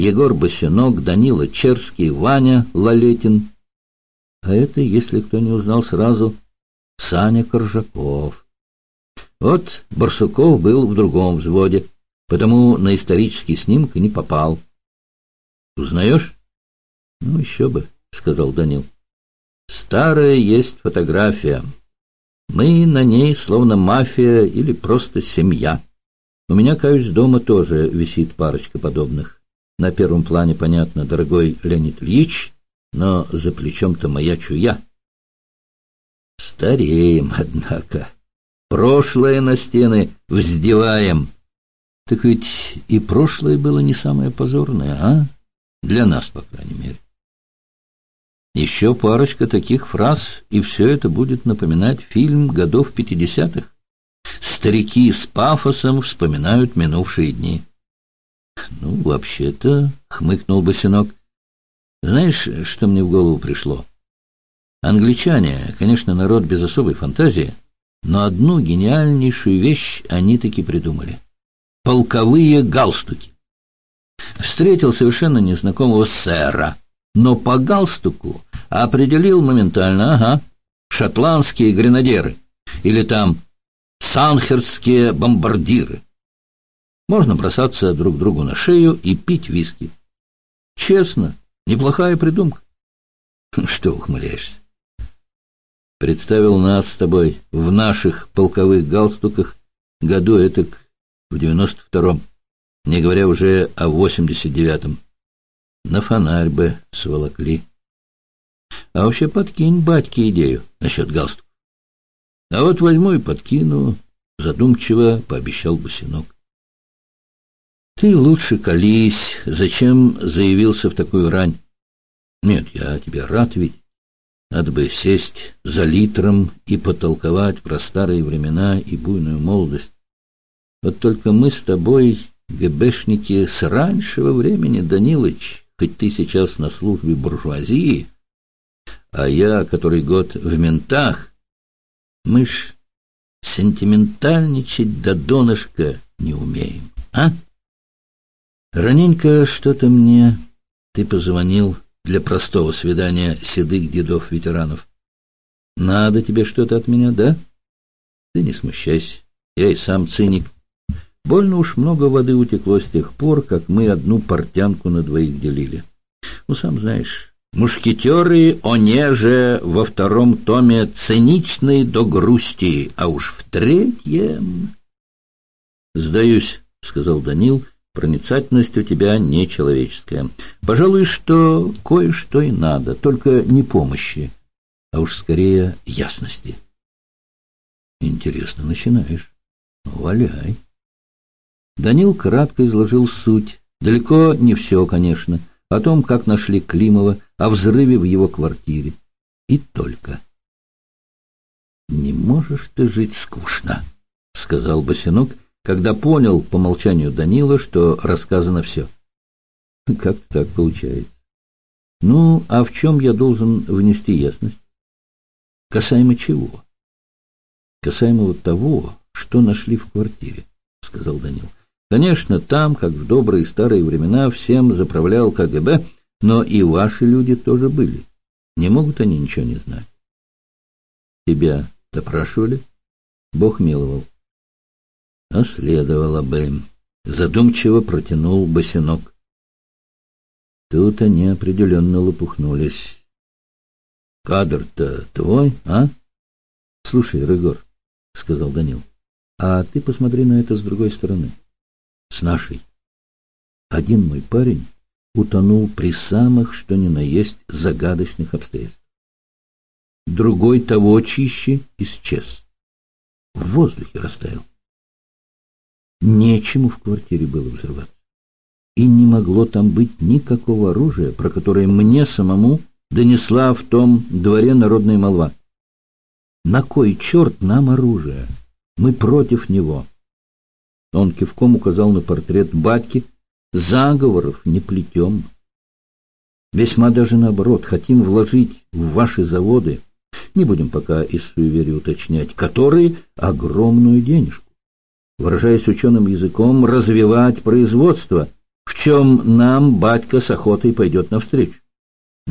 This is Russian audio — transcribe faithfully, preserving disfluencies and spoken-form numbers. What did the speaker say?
Егор Босинок, Данила Черский, Ваня Лалетин. А это, если кто не узнал сразу, Саня Коржаков. Вот Барсуков был в другом взводе, потому на исторический снимок и не попал. Узнаешь? Ну, еще бы, — сказал Данил. Старая есть фотография. Мы на ней словно мафия или просто семья. У меня, каюсь, дома тоже висит парочка подобных. На первом плане, понятно, дорогой Леонид Ильич, но за плечом-то маячу я. Стареем, однако. Прошлое на стены вздеваем. Так ведь и прошлое было не самое позорное, а? Для нас, по крайней мере. Еще парочка таких фраз, и все это будет напоминать фильм годов пятидесятых. Старики с пафосом вспоминают минувшие дни. Ну, вообще-то, — хмыкнул Босинок, — знаешь, что мне в голову пришло? Англичане, конечно, народ без особой фантазии, но одну гениальнейшую вещь они таки придумали. Полковые галстуки. Встретил совершенно незнакомого сэра, но по галстуку определил моментально, ага, шотландские гренадеры или там санхерские бомбардиры. Можно бросаться друг другу на шею и пить виски. Честно, неплохая придумка. Что ухмыляешься? Представил нас с тобой в наших полковых галстуках году этак в девяносто втором, не говоря уже о восемьдесят девятом. На фонарь бы сволокли. А вообще подкинь батьке идею насчет галстука. А вот возьму и подкину, задумчиво пообещал Босинок. Ты лучше колись, зачем заявился в такую рань? Нет, я тебя рад видеть. Надо бы сесть за литром и потолковать про старые времена и буйную молодость. Вот только мы с тобой, ГБшники, с раньшего времени, Данилыч, хоть ты сейчас на службе буржуазии, а я который год в ментах, мы ж сентиментальничать до донышка не умеем, а? Раненько что-то мне ты позвонил для простого свидания седых дедов-ветеранов. Надо тебе что-то от меня, да? Ты не смущайся, я и сам циник. Больно уж много воды утекло с тех пор, как мы одну портянку на двоих делили. Ну, сам знаешь, мушкетеры, они же во втором томе циничные до грусти, а уж в третьем... Сдаюсь, — сказал Данил, — проницательность у тебя нечеловеческая. Пожалуй, что кое-что и надо, только не помощи, а уж скорее ясности. Интересно начинаешь. Валяй. Данил кратко изложил суть. Далеко не все, конечно. О том, как нашли Климова, о взрыве в его квартире. И только. «Не можешь ты жить скучно», — сказал Босинок, когда понял по молчанию Данила, что рассказано все. «Как так получается? Ну, а в чем я должен внести ясность? Касаемо чего?» «Касаемо вот того, что нашли в квартире», — сказал Данил. «Конечно, там, как в добрые старые времена, всем заправлял КГБ, но и ваши люди тоже были. Не могут они ничего не знать». «Тебя допрашивали?» «Бог миловал». «А следовало бы», — задумчиво протянул Босинок. Тут они определенно лопухнулись. «Кадр-то твой, а?» «Слушай, Рыгор», — сказал Данил, — «а ты посмотри на это с другой стороны. С нашей. Один мой парень утонул при самых, что ни на есть, загадочных обстоятельствах. Другой того чище исчез. В воздухе растаял. Нечему в квартире было взрываться. И не могло там быть никакого оружия, про которое мне самому донесла в том дворе народная молва. На кой черт нам оружие? Мы против него». Он кивком указал на портрет батьки. «Заговоров не плетем. Весьма даже наоборот, хотим вложить в ваши заводы, не будем пока из суеверия уточнять, которые огромную денежку. Выражаясь ученым языком, развивать производство. в чем нам батька с охотой пойдет навстречу.